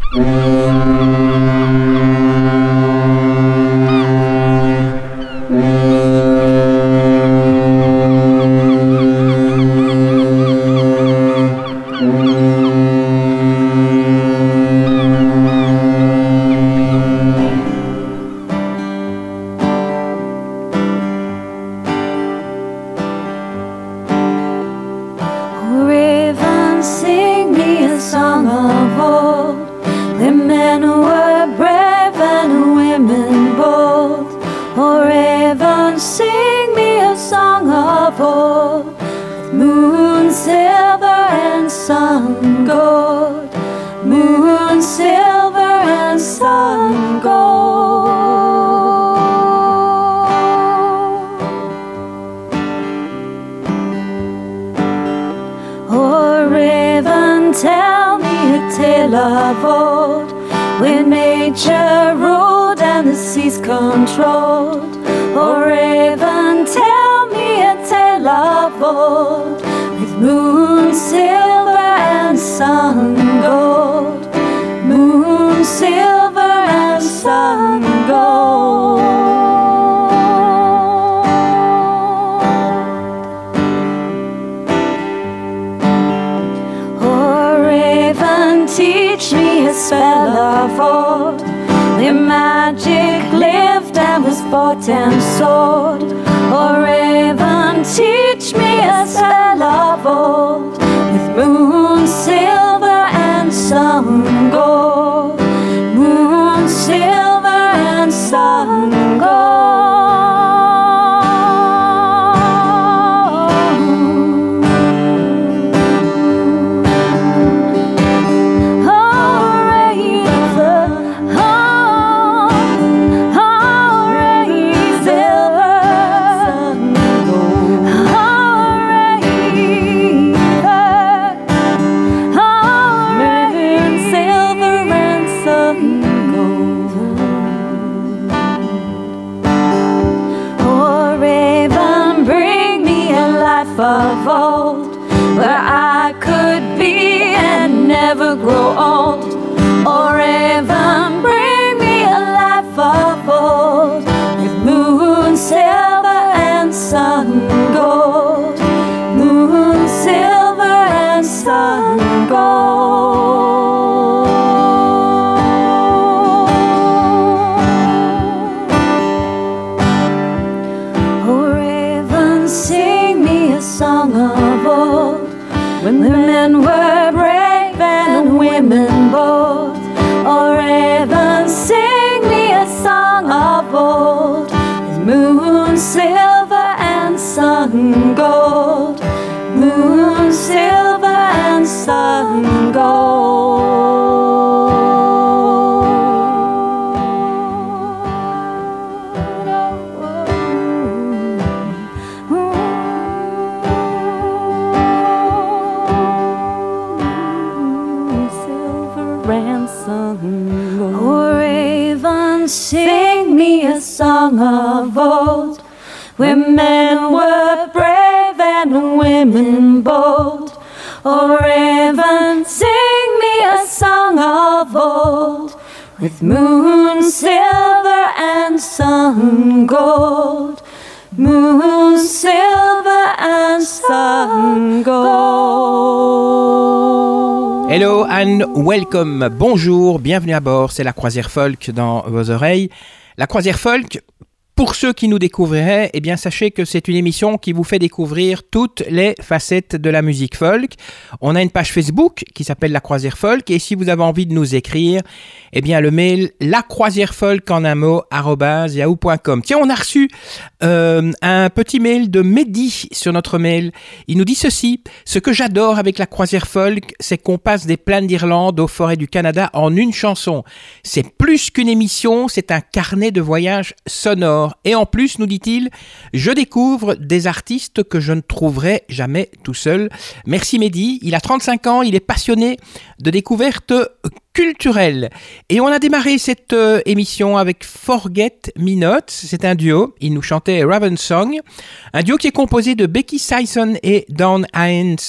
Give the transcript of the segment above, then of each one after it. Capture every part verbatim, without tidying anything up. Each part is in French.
Hello and welcome, bonjour, bienvenue à bord, c'est la Croisière Folk dans vos oreilles. La Croisière Folk, pour ceux qui nous découvriraient, eh bien sachez que c'est une émission qui vous fait découvrir toutes les facettes de la musique folk. On a une page Facebook qui s'appelle La Croisière Folk et si vous avez envie de nous écrire, eh bien le mail lacroisièrefolk en un mot arobase yahoo point com. Tiens, on a reçu euh, un petit mail de Mehdi sur notre mail. Il nous dit ceci: ce que j'adore avec La Croisière Folk, c'est qu'on passe des plaines d'Irlande aux forêts du Canada en une chanson. C'est plus qu'une émission, c'est un carnet de voyage sonore. Et en plus, nous dit-il, je découvre des artistes que je ne trouverai jamais tout seul. Merci Mehdi, il a trente-cinq ans, il est passionné de découvertes culturelles. Et on a démarré cette euh, émission avec Forget Me Not, c'est un duo, il nous chantait Raven Song, un duo qui est composé de Becky Sisson et Dawn Hines.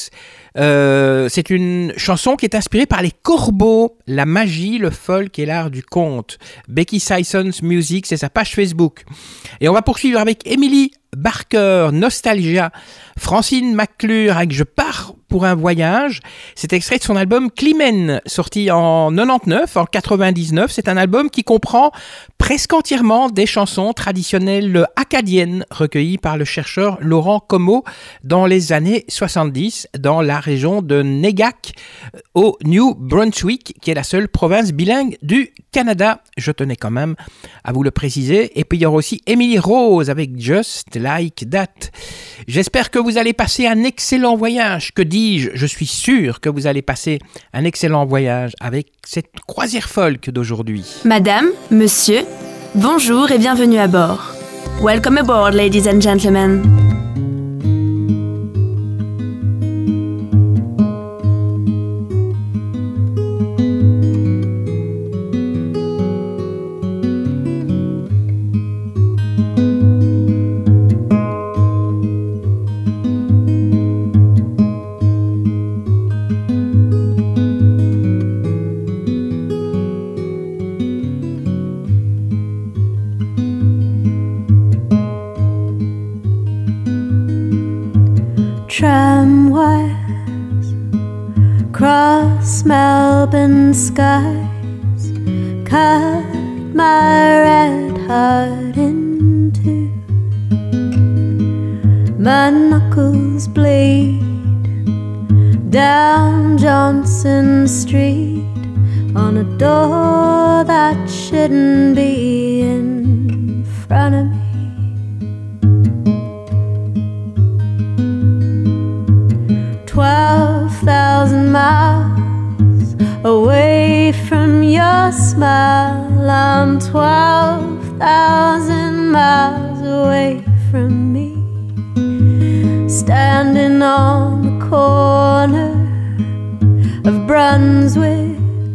Euh, c'est une chanson qui est inspirée par les corbeaux, la magie, le folk et l'art du conte. Becky Sissons Music, c'est sa page Facebook. Et on va poursuivre avec Emily Barker, Nostalgia, Francine McClure avec Je pars pour un voyage. C'est extrait de son album Climène, sorti en quatre-vingt-dix-neuf, en quatre-vingt-dix-neuf. C'est un album qui comprend presque entièrement des chansons traditionnelles acadiennes recueillies par le chercheur Laurent Comeau dans les années soixante-dix dans la région de Negac au New Brunswick, qui est la seule province bilingue du Canada. Je tenais quand même à vous le préciser. Et puis il y aura aussi Emily Rose avec Just Like That. J'espère que vous allez passer un excellent voyage. Que dis-je ? Je suis sûr que vous allez passer un excellent voyage avec cette croisière folk d'aujourd'hui. Madame, monsieur, bonjour et bienvenue à bord. Welcome aboard, ladies and gentlemen. Tramwires cross Melbourne skies, cut my red heart in two. My knuckles bleed down Johnson Street on a door that shouldn't be in front of me. Twelve thousand miles away from your smile, I'm twelve thousand miles away from me. Standing on the corner of Brunswick,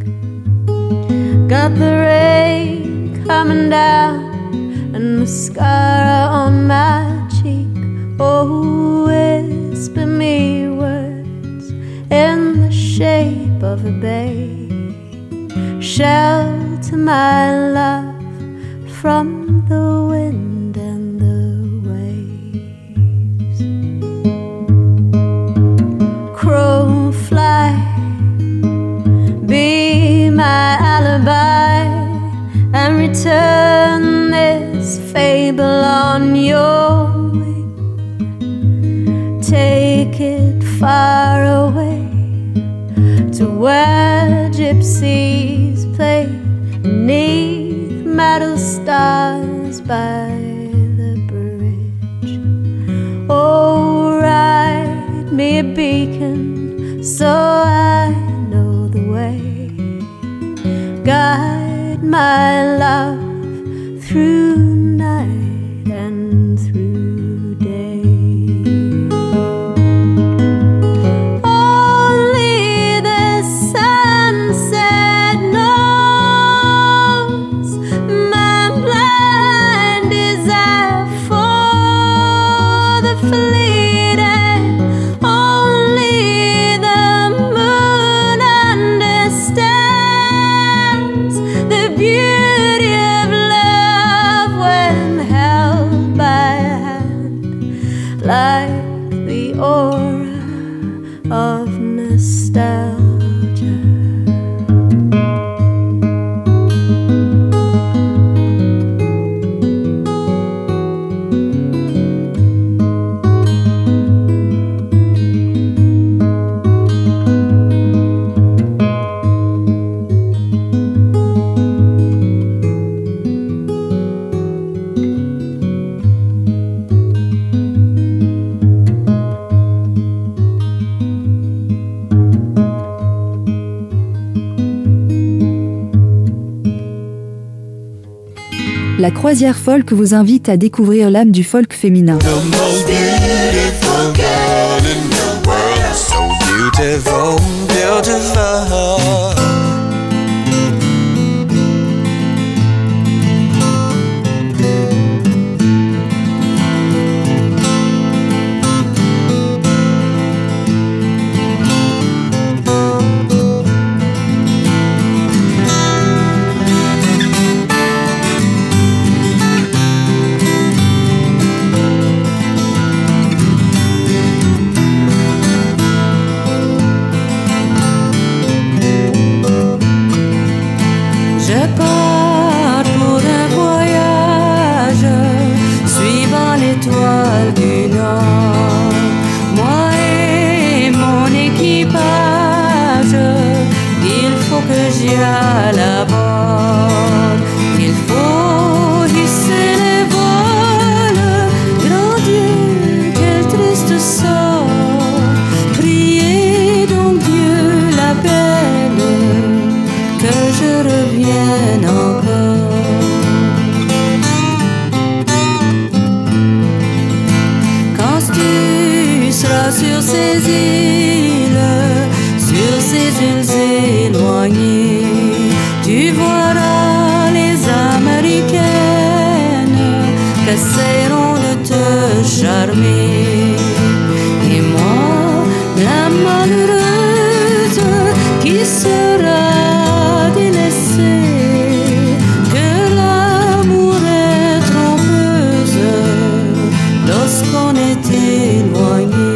got the rain coming down and mascara on my cheek. Oh, whisper me words in the shape of a bay, shelter my love from the wind and the waves. Crow fly, be my alibi, and return this fable on your wing. Take it far away to where gypsies play beneath metal stars by the bridge. Oh, write me a beacon so I know the way. Guide my love through night and through day. Only the sunset knows my blind desire for the fleeting. Only the moon understands the beauty of love when held by a hand, like the aura of nostalgia. La croisière folk vous invite à découvrir l'âme du folk féminin. The most beautiful girl in the world, so beautiful, beautiful. à la bord. Il faut hisser les voiles, grand Dieu, quel triste sort. Priez donc Dieu l'appelle, que je revienne encore. Quand tu seras sur ces îles, sur ces îles éloignées, tu verras les Américaines qu'essaieront de te charmer. Et moi, la malheureuse qui sera délaissée, que l'amour est trompeuse lorsqu'on est éloigné.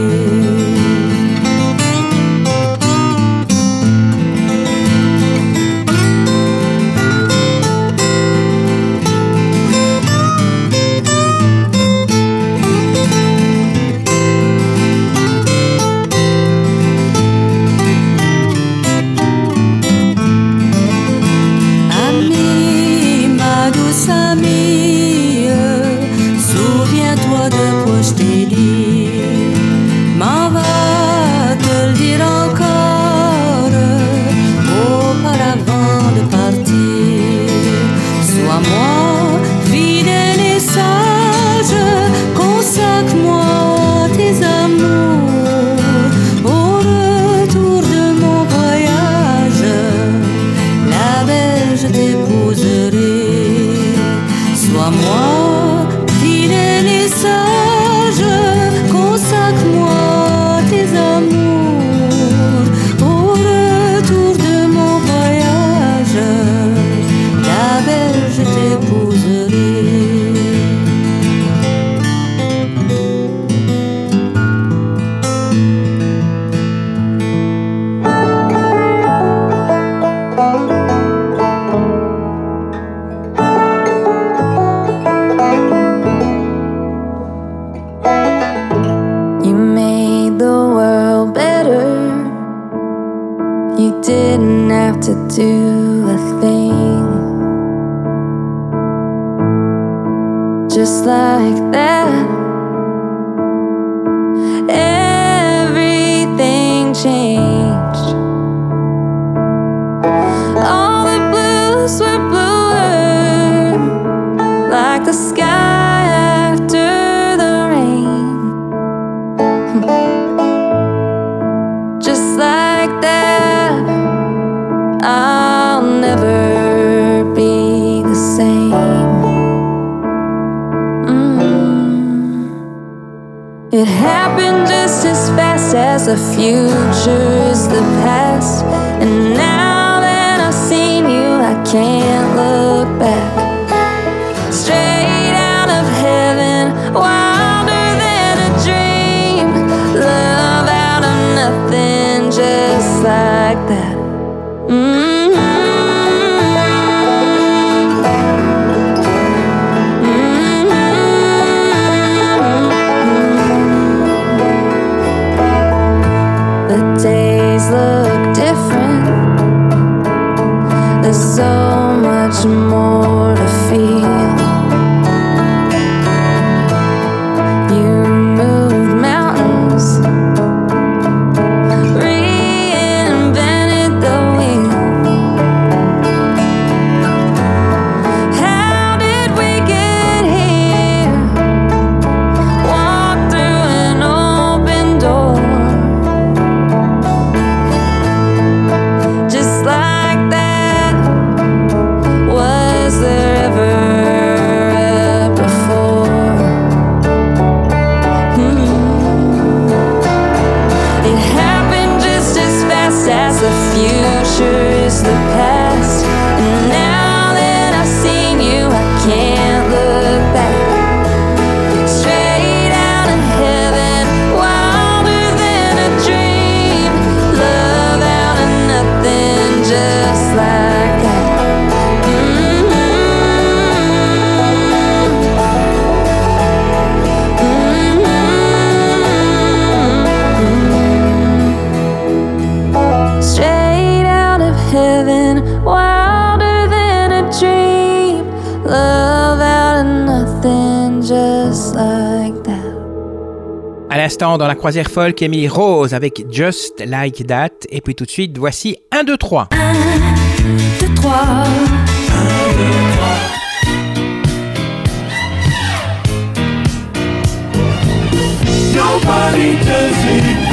Amie, ma douce amie, souviens-toi de quoi je t'ai dit. M'en va te le dire encore auparavant de partir. Sois-moi fidèle et sage, consacre-moi tes amours. Au retour de mon voyage, la belle je t'épouserai. Sois-moi fidèle et sage, consacre-moi tes amours. Au retour de mon voyage, la belle je t'épouserai. You made the world better. You didn't have to do a thing. Just like that, everything changed. All the blues were bluer, like the sky after the rain. Just like that, I'll never be the same. Mm. It happened just as fast as the future is the past. And now that I've seen you, I can't look back. Straight out of heaven, wilder than a dream. Love out of nothing, just like that. Mm-hmm. Mm-hmm. The days look different. There's so much more to feel. You moved mountains, reinvented the wheel. How did we get here? Walk through an open door. Just like that. Was there ever a before? Hmm. It happened just as fast as the future is the past. And now that I've seen you, I can't look back. Straight out of heaven, wilder than a dream. Love out of nothing, just like that. Straight out of heaven, l'instant, dans la croisière folk, Emily Rose avec Just Like That. Et puis tout de suite, voici un, deux, trois. un, deux, trois. un, deux, trois. Nobody does it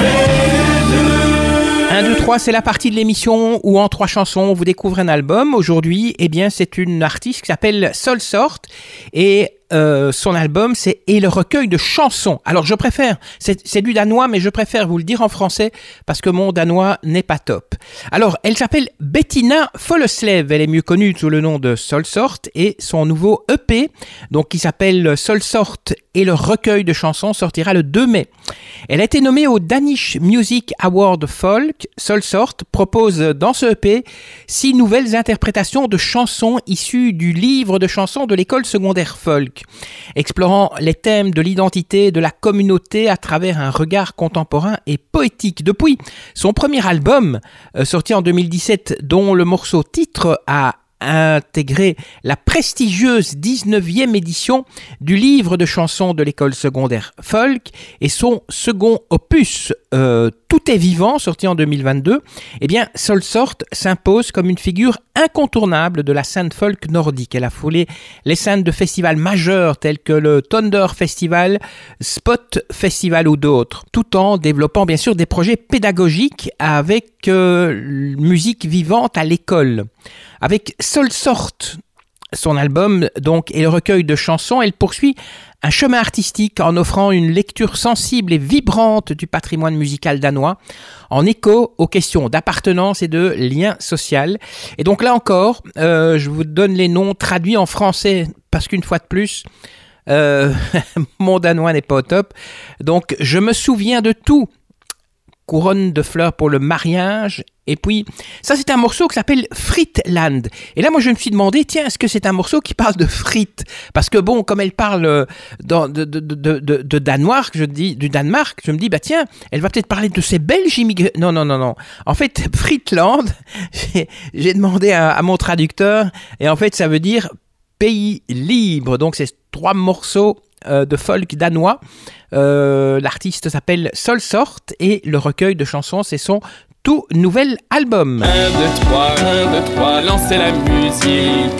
better. un, deux, trois, c'est la partie de l'émission où en trois chansons, vous découvrez un album. Aujourd'hui, eh bien, c'est une artiste qui s'appelle Sol Sort et euh, son album, c'est « Et le recueil de chansons ». Alors, je préfère, c'est, c'est du danois, mais je préfère vous le dire en français parce que mon danois n'est pas top. Alors, elle s'appelle Bettina Folleslev. Elle est mieux connue sous le nom de Sol Sort et son nouveau E P, donc qui s'appelle Sol Sort et le recueil de chansons, sortira le deux mai. Elle a été nommée au Danish Music Award Folk. Sol Sort propose dans ce E P six nouvelles interprétations de chansons issues du livre de chansons de l'école secondaire folk, explorant les thèmes de l'identité de la communauté à travers un regard contemporain et poétique. Depuis son premier album, euh, sorti en deux mille dix-sept, dont le morceau titre a intégré la prestigieuse dix-neuvième édition du livre de chansons de l'école secondaire folk, et son second opus, euh, Tout est vivant, sorti en deux mille vingt-deux, eh bien, Sol Sort s'impose comme une figure incontournable de la scène folk nordique. Elle a foulé les scènes de festivals majeurs tels que le Thunder Festival, Spot Festival ou d'autres, tout en développant bien sûr des projets pédagogiques avec euh, musique vivante à l'école. Avec Sol Sort, son album donc et le recueil de chansons, elle poursuit un chemin artistique en offrant une lecture sensible et vibrante du patrimoine musical danois, en écho aux questions d'appartenance et de lien social. Et donc là encore, euh, je vous donne les noms traduits en français parce qu'une fois de plus, euh, mon danois n'est pas au top. Donc, je me souviens de tout. Couronne de fleurs pour le mariage. Et puis, ça c'est un morceau qui s'appelle Fritland. Et là, moi je me suis demandé, tiens, est-ce que c'est un morceau qui parle de frites ? Parce que bon, comme elle parle dans, de, de, de, de, de Danemark, je dis, du Danemark, je me dis, bah tiens, elle va peut-être parler de ces Belges immigrés. Non, non, non, non. En fait, Fritland, j'ai, j'ai demandé à, à mon traducteur, et en fait, ça veut dire pays libre. Donc, c'est trois morceaux euh, de folk danois. Euh, l'artiste s'appelle Sol Sort et le recueil de chansons, c'est son tout nouvel album. un, deux, trois, un, deux, trois, lancez la musique.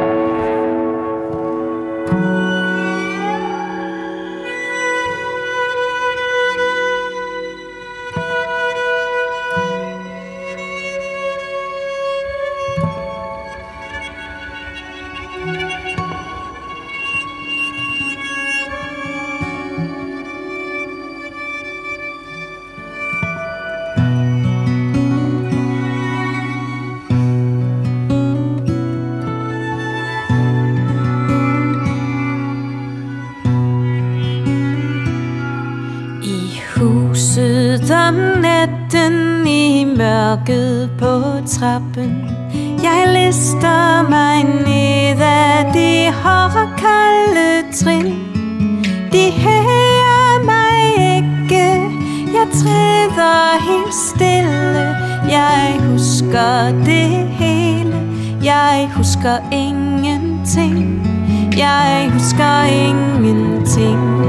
Om natten i mørket på trappen, jeg lister mig ned ad de hårde kolde trin. De hører mig ikke, jeg træder helt stille. Jeg husker det hele, jeg husker ingenting. Jeg husker ingenting.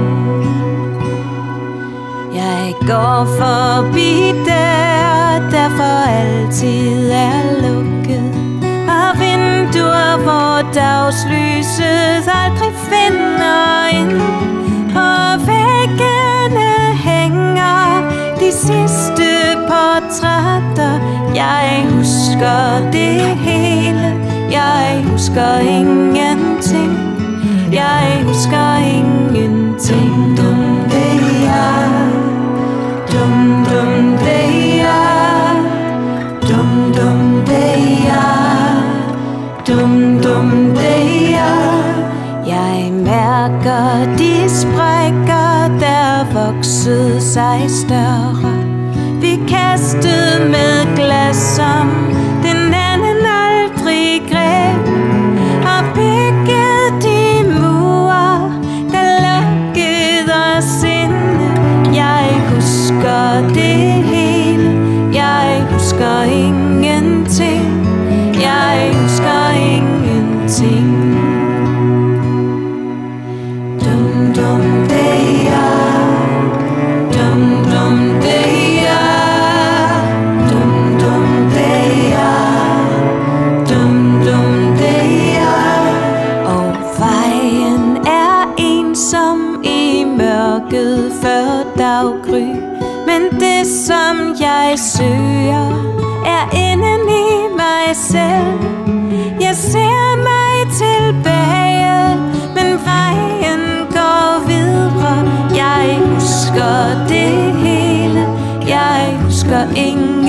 Jeg går forbi der, der for altid er lukket, og vinduer, hvor dagslyset aldrig finder ind. På væggene hænger de sidste portrætter. Jeg husker det hele, jeg husker ingenting. Jeg husker ingenting. Dum det er, dum dum det er, dum dum det er, dum dum det er. Jeg mærker de sprækker, der voksede sig større. Vi kastede med glas, som den anden aldrig greb, og byggede de mure, der lukkede os inde. Jeg husker det hele, jeg husker ingenting. Jeg husker ingenting. Dum dum det er,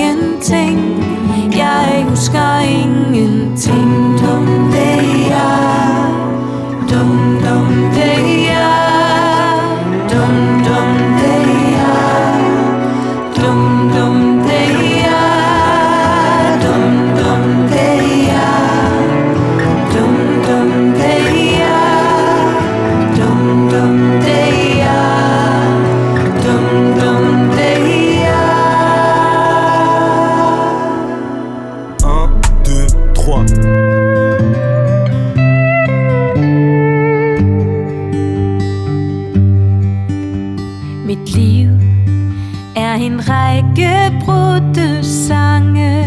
ingenting. Jeg husker ingenting. Dum det er, dum dum det er, dum dum det er, dum dum det er, dum dum det er, dum dum det er, dum dum det er, dum dum det er. un, deux, trois. Mit liv er en række brudte sange.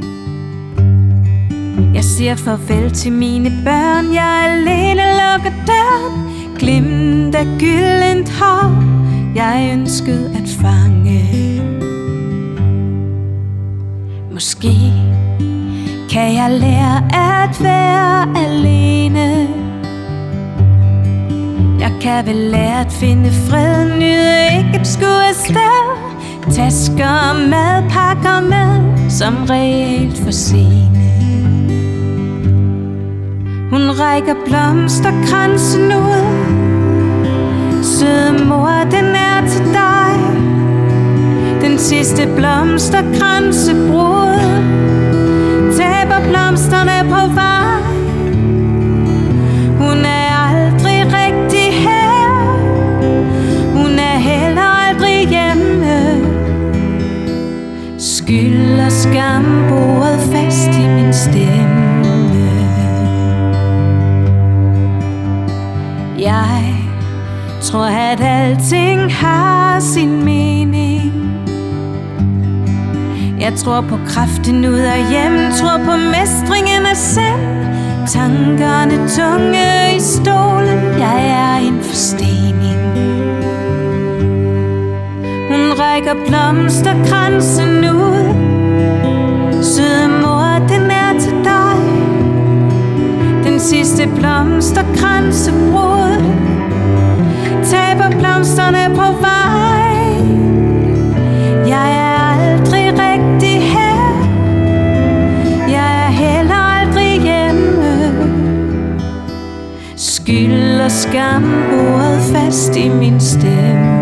Jeg siger farvel til mine børn. Jeg alene lukker døren. Glimt af gyldent hår jeg ønskede at fange. Måske kan jeg lære at være alene. Jeg kan vel lære at finde fred, nyde ikke at skue afsted. Tasker og madpakker med, som reelt for sene. Hun rækker blomsterkransen ud. Søde mor, den er til dig. Den sidste blomsterkransebrud taber blomsterne på vej. Hun er aldrig rigtig her. Hun er heller aldrig hjemme. Skyld og skam boret fast i min stemme. Jeg tror at alting har sin mening. Jeg tror på kraften ud og hjem. Tror på mestringen af sand. Tankerne tunge i stolen. Jeg er en forstening. Hun rækker blomsterkransen ud. Søde mor, den er til dig. Den sidste blomsterkransebrud taber blomsterne på vej. Jeg er aldrig rigtig her. Jeg er heller aldrig hjemme. Skyld og skam boret fast i min stemme.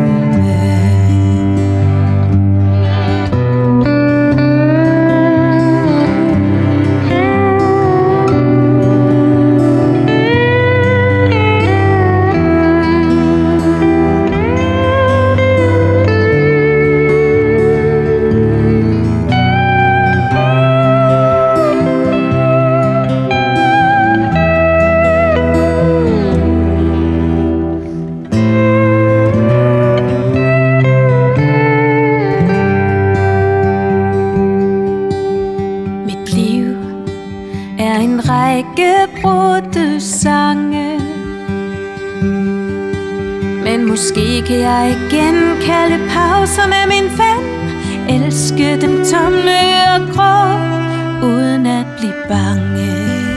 Måske kan jeg igen kalde pauser med min ven. Elske dem tomme og grå, uden at blive bange.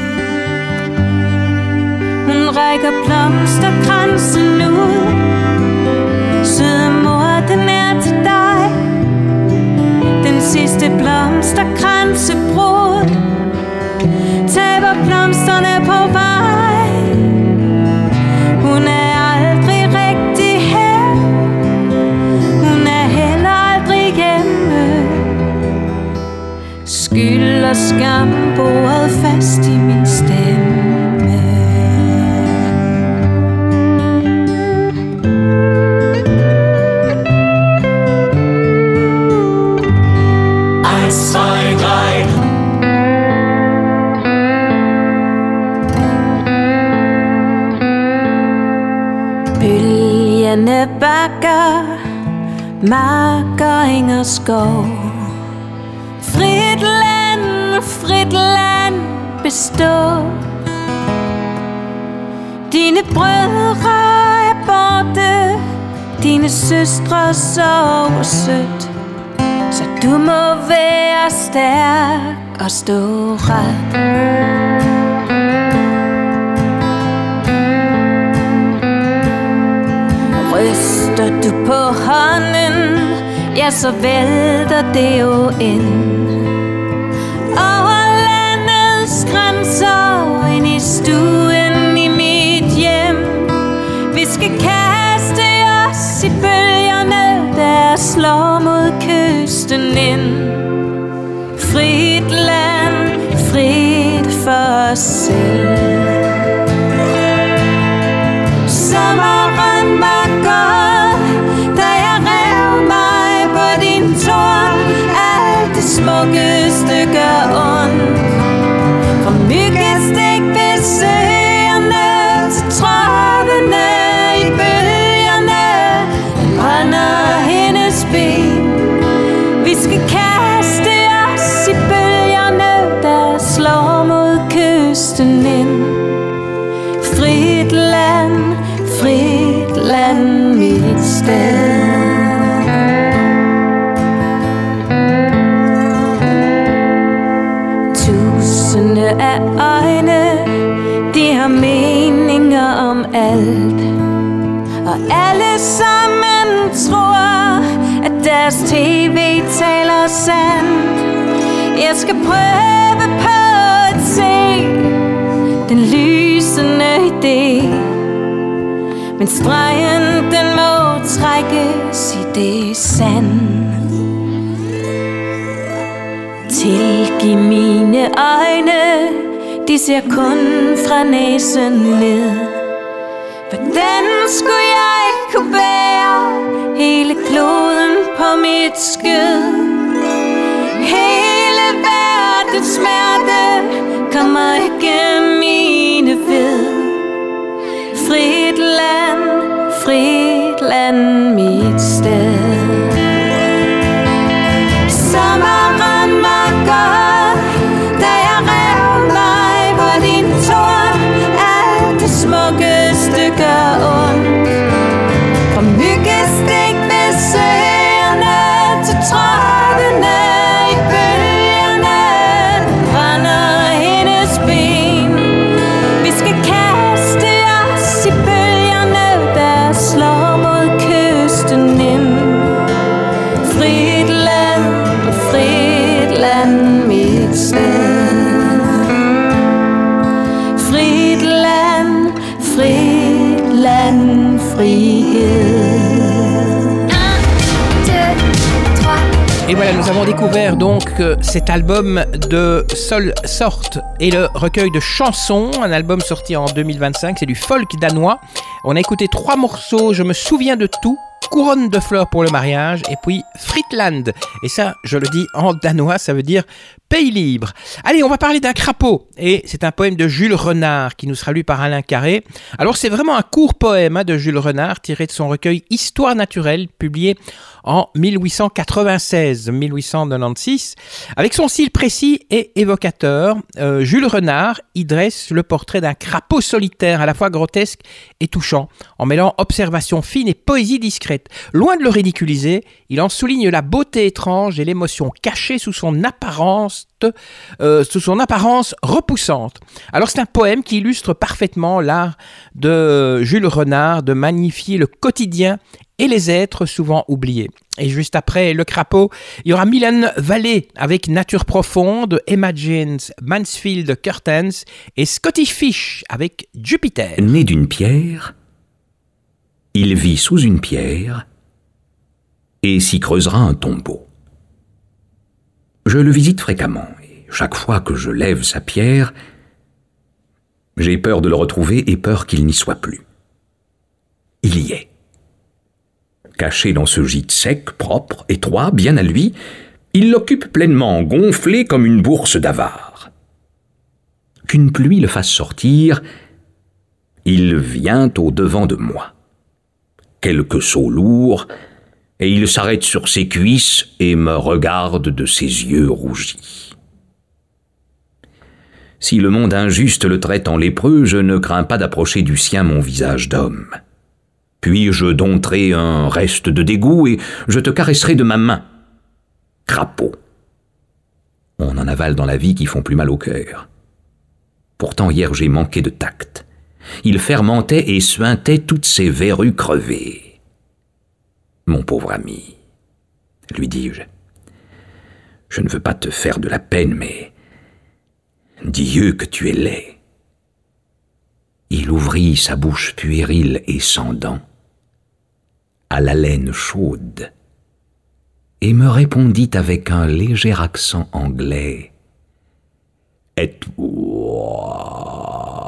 Hun rækker blomsterkransen ud. Søde mor, den er til dig. Den sidste blomsterkransebrud taber blomsterne på vej. Hun er aldrig rigtig her. Hun er heller aldrig hjemme. Skyld og skam boret fast i min stemme. Eins, zwei, drei. Bølgende bakker, marker, eng og skov. Frit land, frit land bestå. Dine brødre er borte, dine søstre sover sødt. Så du må være stærk og stå ret. Ryster du på hånden, ja, så vælter det jo ind. Over landets grænser, ind i stuen i mit hjem. Vi skal kaste os i bølgerne, der slår mod kysten ind. Frit land, frit for os selv. Sommeren var godt, da jeg rev mig på din tår. Alt det smukkeste gør ondt. Fra myggestik ved søerne til trådene i bølgerne. Brænder hendes ben. Vi skal kaste os i bølgerne, der slår mod kysten ind. Frit land, frit land, mit sted. Tusinde af øjne, de har meninger om alt. Og alle sammen tror, at deres tv taler sandt. Jeg skal prøve på at se den lysende idé. Men stregen, den må trækkes i det sand. Tilgiv mine øjne, de ser kun fra næsen ned. Hvordan skulle jeg kunne bære hele kloden på mit skød? Hele verdens smerte kommer ikke mine ved. Frit land, frit land, mit sted. Sommeren var godt, da jeg rev mig på din tår. Alt det smukkeste gør ondt. Fra myggestik ved søerne til trådene i bølgerne. Brænder hendes ben. Vi skal kaste os i bølgerne, der slår mod kysten ind. Frit land, frit land, mit sted. Frit land, frit land, frihed. Et voilà, nous avons découvert donc euh, cet album de Sol Sort et le recueil de chansons, un album sorti en deux mille vingt-cinq, c'est du folk danois. On a écouté trois morceaux, Je me souviens de tout, Couronne de fleurs pour le mariage et puis Fritland. Et ça, je le dis en danois, ça veut dire pays libre. Allez, on va parler d'un crapaud. Et c'est un poème de Jules Renard qui nous sera lu par Alain Carré. Alors, c'est vraiment un court poème hein, de Jules Renard tiré de son recueil Histoire naturelle, publié en dix-huit cent quatre-vingt-seize dix-huit cent quatre-vingt-seize. Avec son style précis et évocateur, euh, Jules Renard y dresse le portrait d'un crapaud solitaire à la fois grotesque et touchant, en mêlant observation fine et poésie discrète. Loin de le ridiculiser, il en souligne la beauté étrange et l'émotion cachée sous son apparence, euh, sous son apparence repoussante. Alors c'est un poème qui illustre parfaitement l'art de Jules Renard de magnifier le quotidien et les êtres souvent oubliés. Et juste après le crapaud, il y aura Mylène Vallée avec Nature profonde, Emma James, Mansfield Curtains et Scottish Fish avec Jupiter. Né d'une pierre, il vit sous une pierre et s'y creusera un tombeau. Je le visite fréquemment et chaque fois que je lève sa pierre, j'ai peur de le retrouver et peur qu'il n'y soit plus. Il y est. Caché dans ce gîte sec, propre, étroit, bien à lui, il l'occupe pleinement, gonflé comme une bourse d'avare. Qu'une pluie le fasse sortir, il vient au-devant de moi. Quelques sauts lourds, et il s'arrête sur ses cuisses et me regarde de ses yeux rougis. Si le monde injuste le traite en lépreux, je ne crains pas d'approcher du sien mon visage d'homme. Puis je dompterai un reste de dégoût et je te caresserai de ma main. Crapaud. On en avale dans la vie qui font plus mal au cœur. Pourtant hier j'ai manqué de tact. Il fermentait et suintait toutes ses verrues crevées. Mon pauvre ami, lui dis-je. Je ne veux pas te faire de la peine, mais dis-eux que tu es laid. Il ouvrit sa bouche puérile et sans dents, à l'haleine chaude, et me répondit avec un léger accent anglais. Et toi?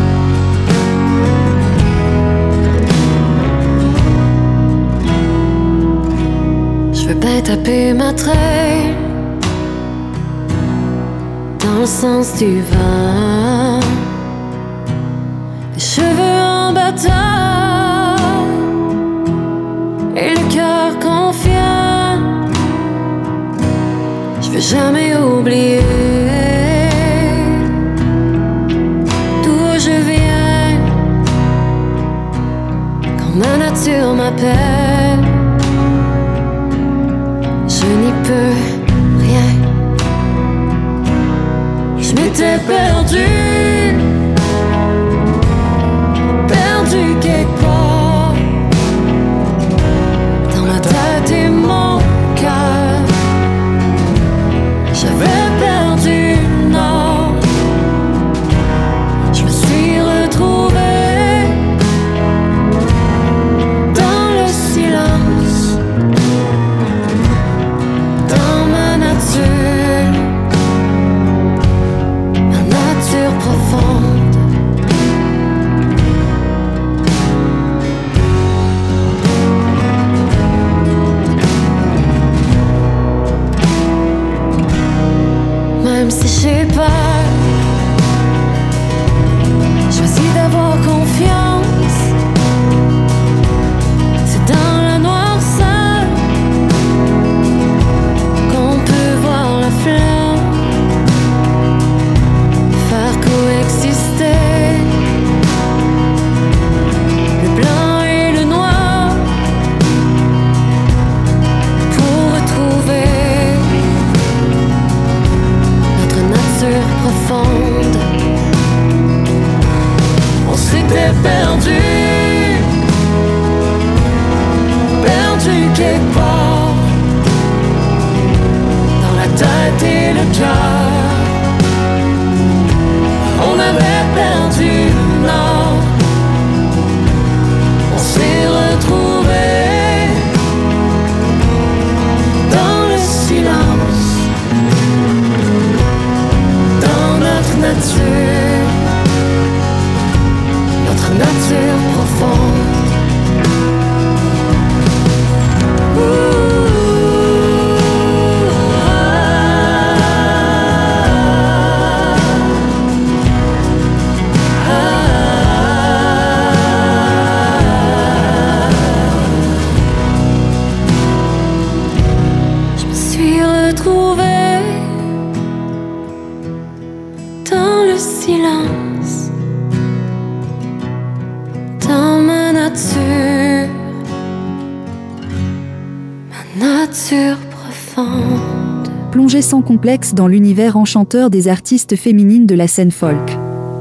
Je veux bien taper ma traîne dans le sens du vent, les cheveux en bataille et le cœur confiant. Je veux jamais oublier d'où je viens quand ma nature m'appelle. Je n'y peux rien. Je m'étais perdu, perdu quelque part dans ma tête et mon cœur. J'avais perdu le nord. Je me suis retrouvée dans le silence, dans ma nature, ma nature profonde. Même si j'ai peur, choisis d'avoir confiance. C'est dans la noirceur qu'on peut voir la flamme faire coexister le blanc et le noir pour retrouver notre nature profonde. On s'était perdu, perdu quelque part dans la tête et le cœur. On avait perdu le nord. On s'est retrouvés dans le silence, dans notre nature, notre nature profonde. Je me suis retrouvée dans le silence, dans ma nature, ma nature profonde. Plongez sans complexe dans l'univers enchanteur des artistes féminines de la scène folk.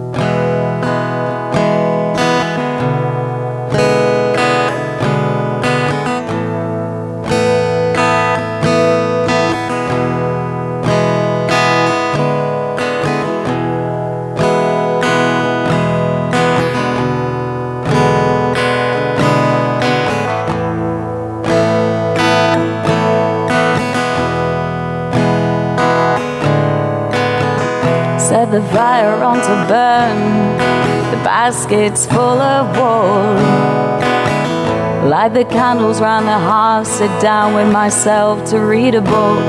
Set the fire on to burn, the basket's full of wool. Light the candles round the hearth, sit down with myself to read a book.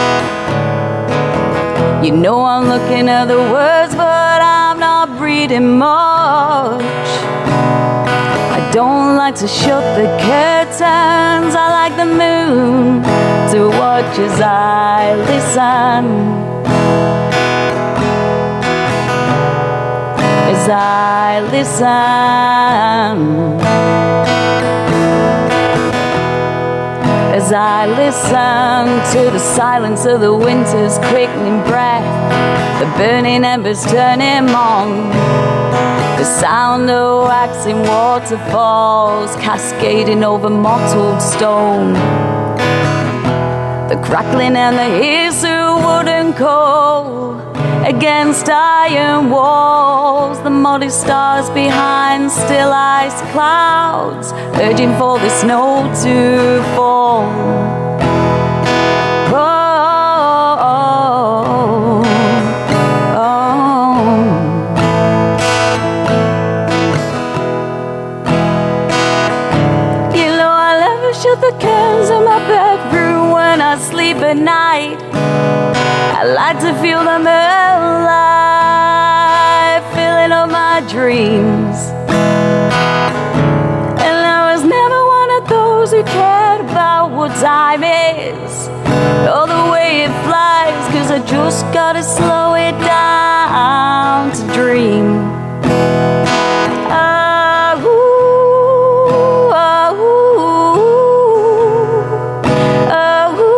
You know I'm looking at the words, but I'm not reading much. I don't like to shut the curtains, I like the moon to watch as I listen. As I listen, as I listen to the silence of the winter's quickening breath, the burning embers turning on, the sound of waxing waterfalls cascading over mottled stone. The crackling and the hiss of wooden coal against iron walls, the muddy stars behind still ice clouds, urging for the snow to fall. Oh, oh, oh. You know I never shut the curtains in my bedroom when I sleep at night. I like to feel them alive, filling up my dreams. And I was never one of those who cared about what time is or the way it flies, 'cause I just gotta slow it down to dream. Ah, ooh, ah, ooh, ah, ooh.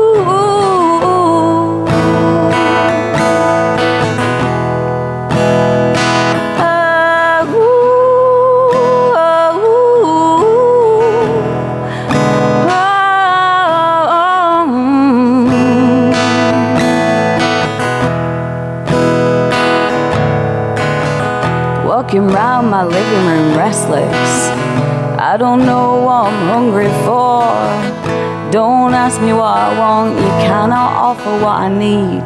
Walking round my living room restless, I don't know what I'm hungry for. Don't ask me what I want, you cannot offer what I need.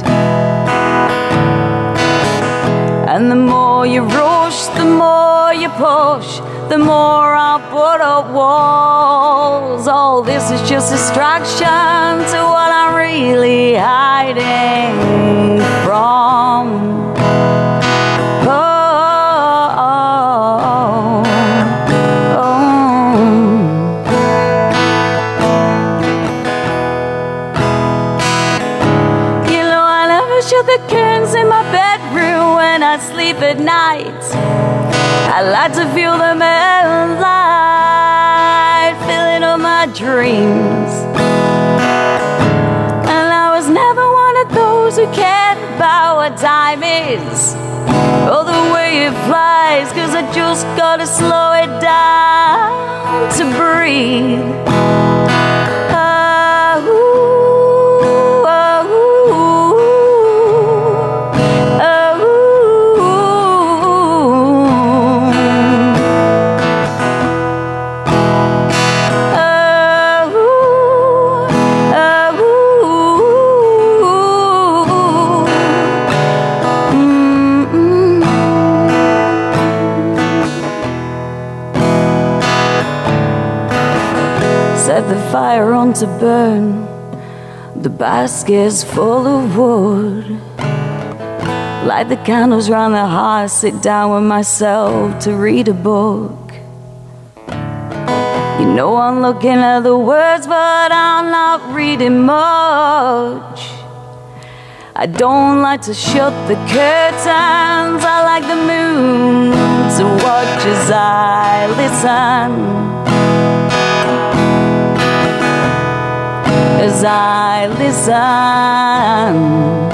And the more you rush, the more you push, the more I put up walls. All this is just distraction to what I'm really hiding from. The curtains in my bedroom when I sleep at night. I like to feel them alive, filling up my dreams. And I was never one of those who cared about what time is or the way it flies, 'cause I just gotta slow it down to breathe. Set the fire on to burn, the basket's full of wood. Light the candles round the hearth, sit down with myself to read a book. You know I'm looking at the words, but I'm not reading much. I don't like to shut the curtains, I like the moon to watch as I listen. As I listen.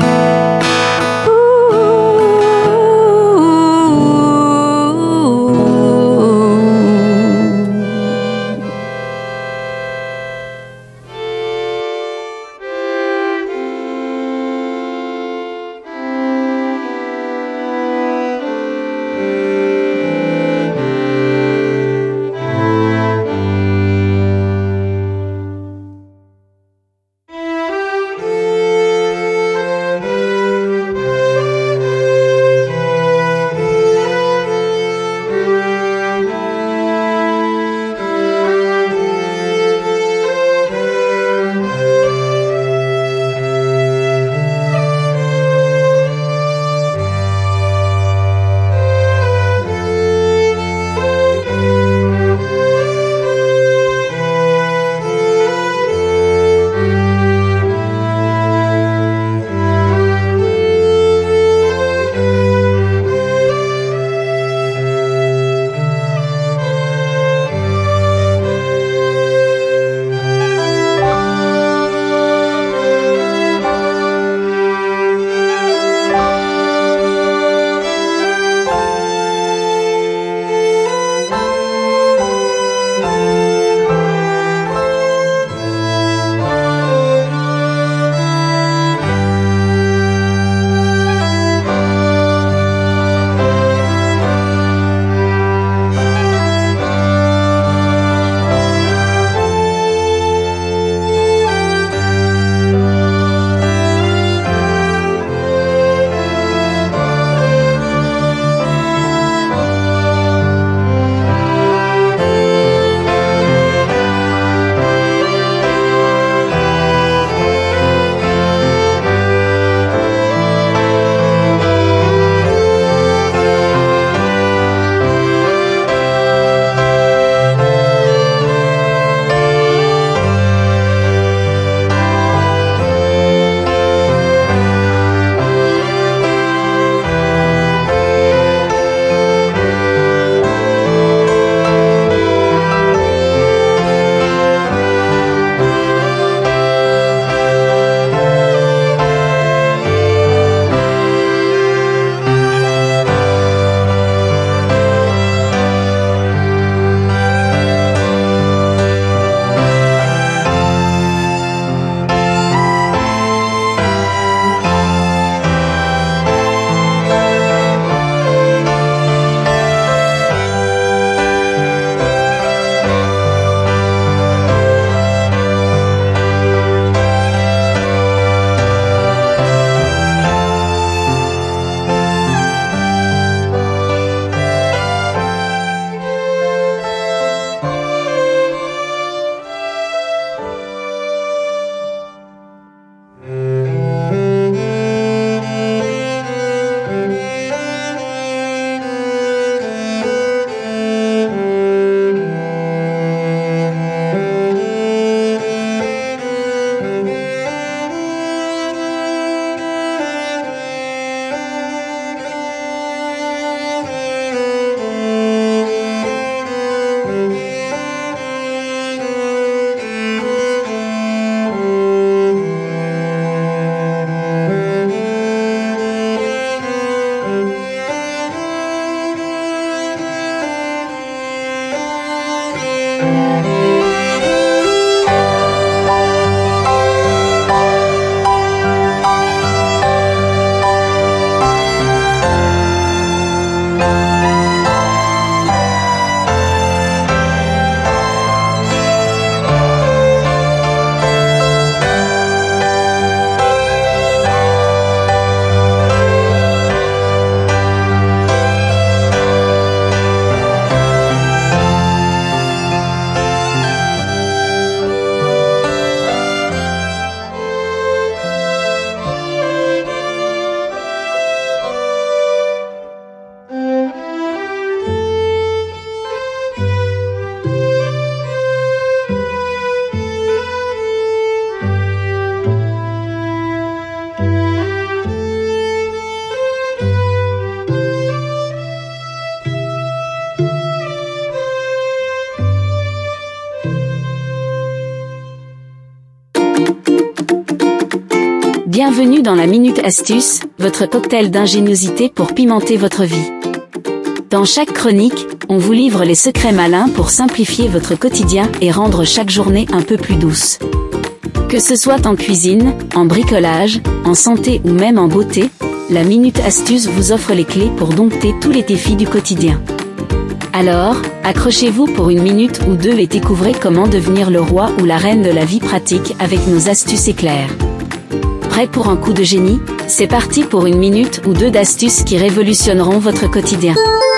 Bienvenue dans la Minute Astuce, votre cocktail d'ingéniosité pour pimenter votre vie. Dans chaque chronique, on vous livre les secrets malins pour simplifier votre quotidien et rendre chaque journée un peu plus douce. Que ce soit en cuisine, en bricolage, en santé ou même en beauté, la Minute Astuce vous offre les clés pour dompter tous les défis du quotidien. Alors, accrochez-vous pour une minute ou deux et découvrez comment devenir le roi ou la reine de la vie pratique avec nos astuces éclairs. Prêt pour un coup de génie ? C'est parti pour une minute ou deux d'astuces qui révolutionneront votre quotidien.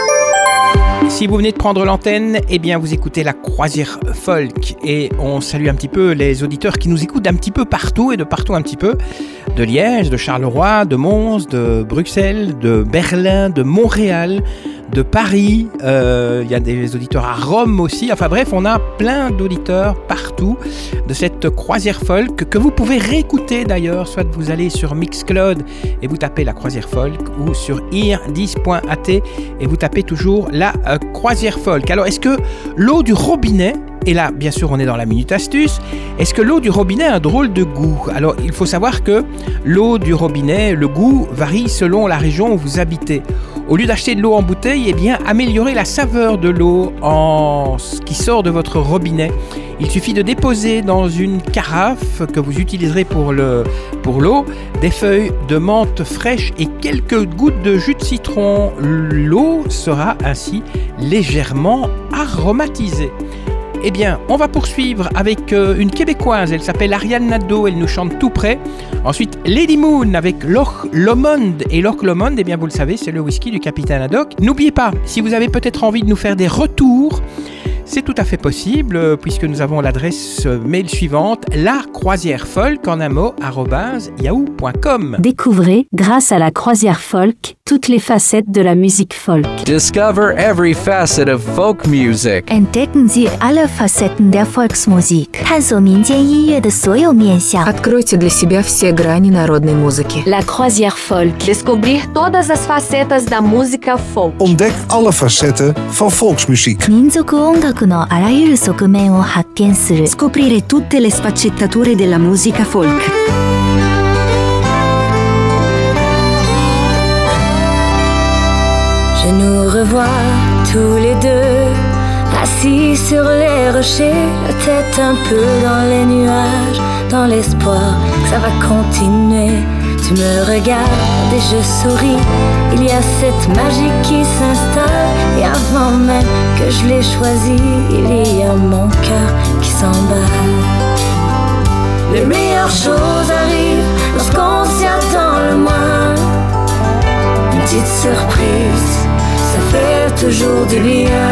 Si vous venez de prendre l'antenne, eh bien vous écoutez la Croisière Folk et on salue un petit peu les auditeurs qui nous écoutent d'un petit peu partout et de partout un petit peu, de Liège, de Charleroi, de Mons, de Bruxelles, de Berlin, de Montréal, de Paris, euh, il y a des auditeurs à Rome aussi, enfin bref, on a plein d'auditeurs partout de cette Croisière Folk que vous pouvez réécouter d'ailleurs, soit vous allez sur Mixcloud et vous tapez la Croisière Folk ou sur ir dix point a t et vous tapez toujours la euh, Croisière Folk. Alors est-ce que l'eau du robinet, et là bien sûr on est dans la Minute Astuce, est-ce que l'eau du robinet a un drôle de goût ? Alors il faut savoir que l'eau du robinet, le goût varie selon la région où vous habitez. Au lieu d'acheter de l'eau en bouteille, eh bien, améliorez la saveur de l'eau en... qui sort de votre robinet. Il suffit de déposer dans une carafe que vous utiliserez pour, le... pour l'eau des feuilles de menthe fraîche et quelques gouttes de jus de citron. L'eau sera ainsi légèrement aromatisée. Eh bien, on va poursuivre avec euh, une Québécoise, elle s'appelle Ariane Nadeau, elle nous chante Tout près. Ensuite, Lady Moon avec Loch Lomond. Et Loch Lomond, eh bien, vous le savez, c'est le whisky du Capitaine Haddock. N'oubliez pas, si vous avez peut-être envie de nous faire des retours, c'est tout à fait possible, euh, puisque nous avons l'adresse euh, mail suivante, la croisière folk en un mot, arobase yahoo point com. Découvrez, grâce à la Croisière Folk, toutes les facettes de la musique folk. Discover every facet of folk music. Entdecken Sie alle Facetten der Volksmusik. 探索民间音乐的所有面向。 Откройте для себя все грани народной музыки. La Croisière Folk. Descobrir todas as facetas da música folk. Ontdek alle facetten van volksmuziek. 民族音楽のあらゆる側面を発見する。 Scoprire tutte le sfaccettature della musica folk. Je nous revois tous les deux, assis sur les rochers, la tête un peu dans les nuages, dans l'espoir que ça va continuer. Tu me regardes et je souris, il y a cette magie qui s'installe, et avant même que je l'ai choisi, il y a mon cœur qui s'emballe. Les meilleures choses arrivent lorsqu'on s'y attend le moins. Une petite surprise, ça fait toujours du bien.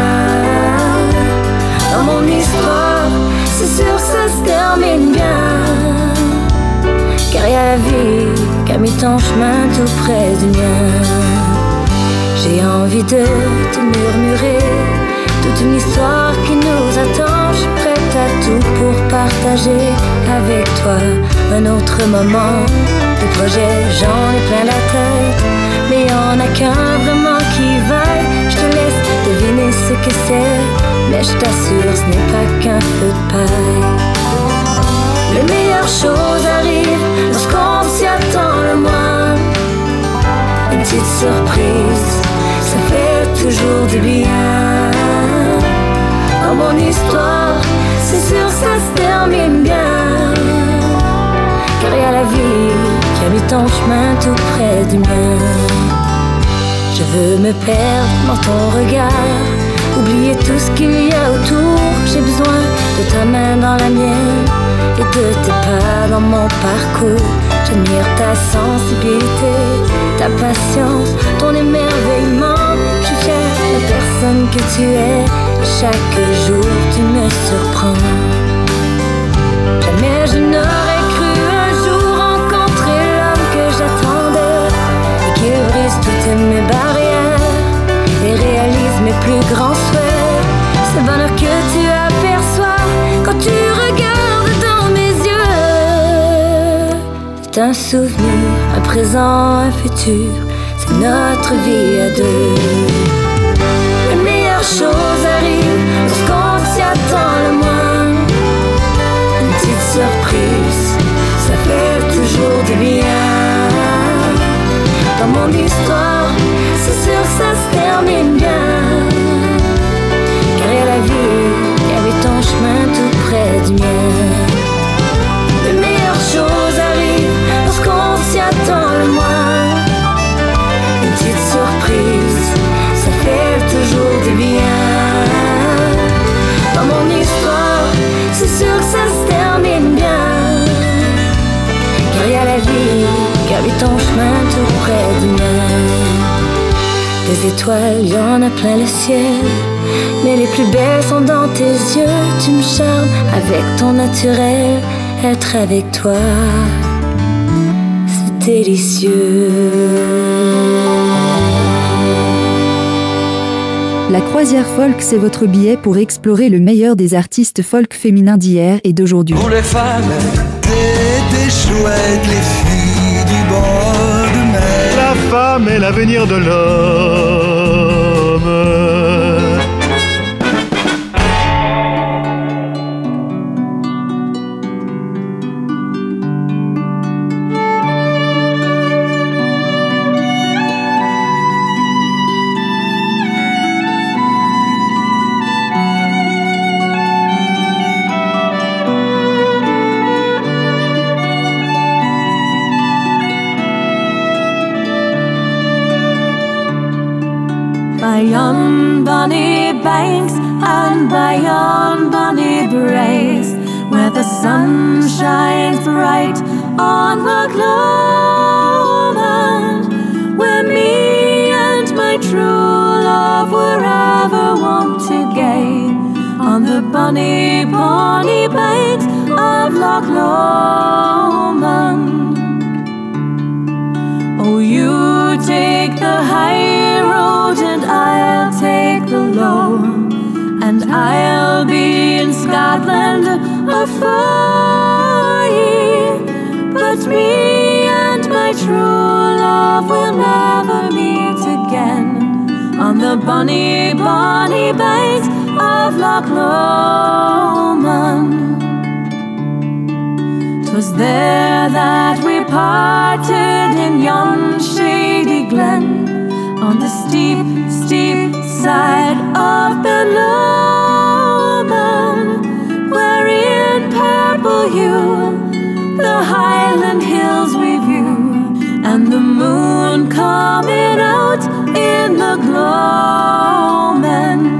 Dans mon histoire, c'est sûr ça se termine bien. Car y a la vie qui a mis ton chemin tout près du mien. J'ai envie de te murmurer toute une histoire qui nous attend. Je suis prête à tout pour partager avec toi un autre moment. Des projets, j'en ai plein la tête, mais y'en a qu'un vraiment qui vaille. Je te laisse deviner ce que c'est, mais je t'assure ce n'est pas qu'un feu de paille. Les meilleures choses arrivent lorsqu'on s'y attend le moins. Une petite surprise, ça fait toujours du bien. Dans mon histoire, c'est sûr ça se termine bien. Car y a la vie qui a mis ton chemin tout près du mien. Je veux me perdre dans ton regard, oublier tout ce qu'il y a autour. J'ai besoin de ta main dans la mienne et de tes pas dans mon parcours. J'admire ta sensibilité, ta patience, ton émerveillement. Je suis fière de la personne que tu es, et chaque jour tu me surprends. Jamais je n'aurais cru un jour rencontrer l'homme que j'attendais, et qu'il brise toutes mes barrières et réalise mes plus grands souhaits. Ce bonheur que tu aperçois quand tu regardes dans mes yeux, c'est un souvenir, un présent, un futur, c'est notre vie à deux. Les meilleures choses arrivent lorsqu'on s'y attend le moins. Une petite surprise, ça fait toujours du bien. mon histoire, c'est sûr que ça se termine bien. Car il y a la vie qui avait ton chemin tout près du mien. Les meilleures choses arrivent lorsqu'on s'y attend le moins. Une petite surprise, ça fait toujours du bien. Dans mon histoire, c'est sûr que ça se termine bien. Car il y a la vie qui avait ton chemin tout près du mien. Des étoiles, y en a plein le ciel, mais les plus belles sont dans tes yeux. Tu me charmes avec ton naturel. Être avec toi, c'est délicieux. La croisière folk, c'est votre billet pour explorer le meilleur des artistes folk féminins d'hier et d'aujourd'hui. Pour les femmes, t'es des chouettes, les filles du bord de mer. La femme est l'avenir de l'homme. By yon bonny banks and by yon bonny braes, where the sun shines bright on the gloamland, where me and my true love were ever wont to gaze, on the bonny, bonny banks of Loch Lomond. Oh, you take the high road and I'll take the low, and I'll be in Scotland afar ye. But me and my true love will never meet again, on the bonny, bonny banks of Loch Lomond. 'Twas there that we parted in yon shady glen, on the steep, steep side of Ben Lomond, where in purple hue the Highland hills we view, and the moon coming out in the gloaming.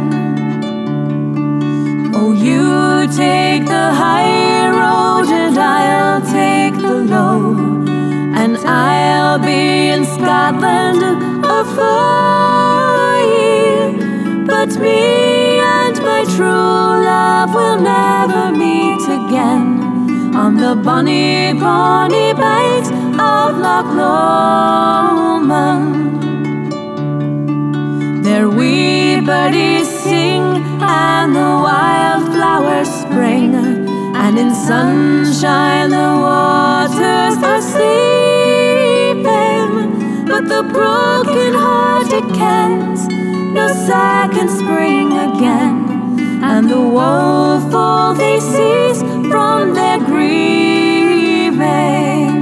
Oh, you take the high road and I'll take the low, and I'll be in Scotland afar ye. But me and my true love will never meet again, on the bonny, bonny banks of Loch Lomond. There wee birdies sing and the wildflowers spring, and in sunshine the waters are sleeping. But the broken-hearted kens no second spring again, and the woeful they cease from their grieving.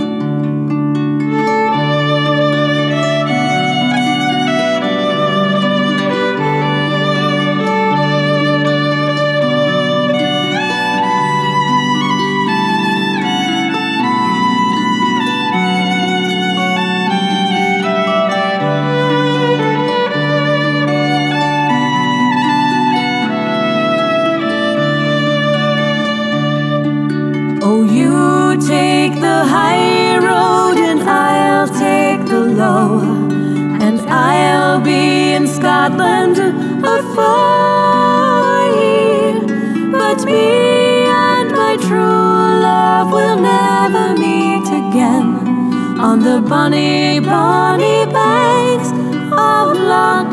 Oh, you take the high road and I'll take the low, and I'll be in Scotland afar ye. But me and my true love will never meet again, on the bonny, bonny banks of Loch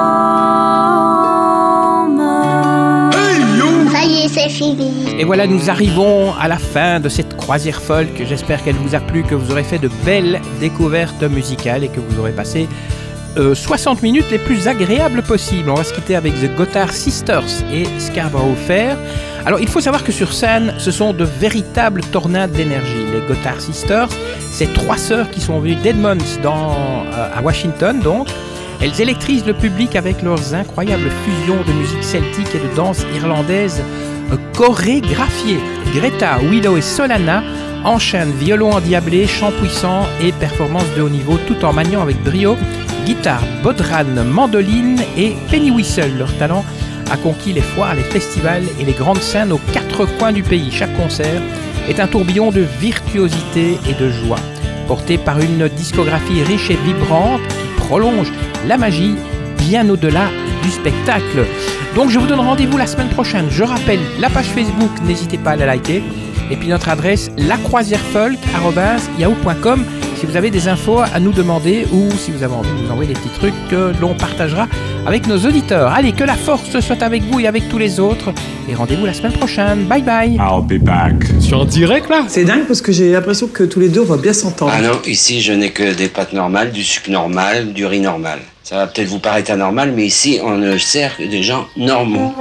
Lomond. Ça y est, c'est fini. Et voilà, nous arrivons à la fin de cette croisière folk. J'espère qu'elle vous a plu, que vous aurez fait de belles découvertes musicales et que vous aurez passé euh, soixante minutes les plus agréables possibles. On va se quitter avec The Gothard Sisters et Scarborough Fair. Alors il faut savoir que sur scène, ce sont de véritables tornades d'énergie. Les Gotthard Sisters, ces trois sœurs qui sont venues d'Edmonds dans, euh, à Washington donc, elles électrisent le public avec leurs incroyables fusions de musique celtique et de danse irlandaise euh, chorégraphiée. Greta, Willow et Solana enchaînent violon endiablé, chant puissant et performances de haut niveau tout en maniant avec brio guitare, bodhran, mandoline et penny whistle. Leur talent a conquis les foires, les festivals et les grandes scènes aux quatre coins du pays. Chaque concert est un tourbillon de virtuosité et de joie, porté par une discographie riche et vibrante qui prolonge la magie bien au-delà du spectacle. Donc je vous donne rendez-vous la semaine prochaine. Je rappelle la page Facebook, n'hésitez pas à la liker. Et puis notre adresse lacroisièrefolk arobase yahoo point com si vous avez des infos à nous demander ou si vous avez envie de nous envoyer des petits trucs que l'on partagera avec nos auditeurs. Allez, que la force soit avec vous et avec tous les autres. Et rendez-vous la semaine prochaine. Bye bye. I'll be back. Je suis en direct là. C'est dingue parce que j'ai l'impression que tous les deux on va bien s'entendre. Ah non, ici je n'ai que des pâtes normales, du sucre normal, du riz normal. Ça va peut-être vous paraître anormal, mais ici on ne sert que des gens normaux.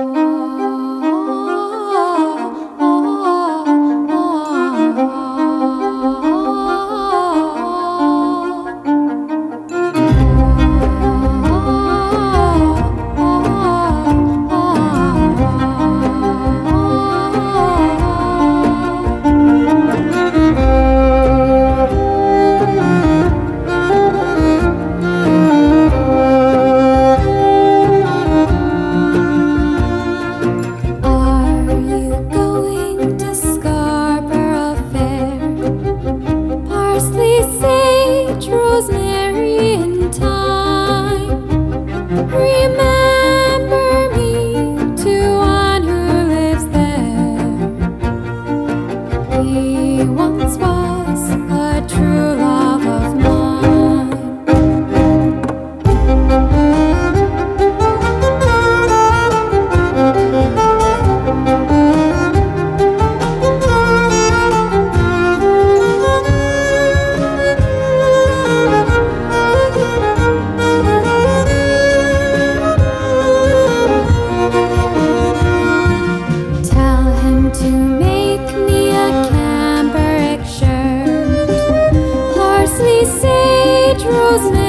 Rosemary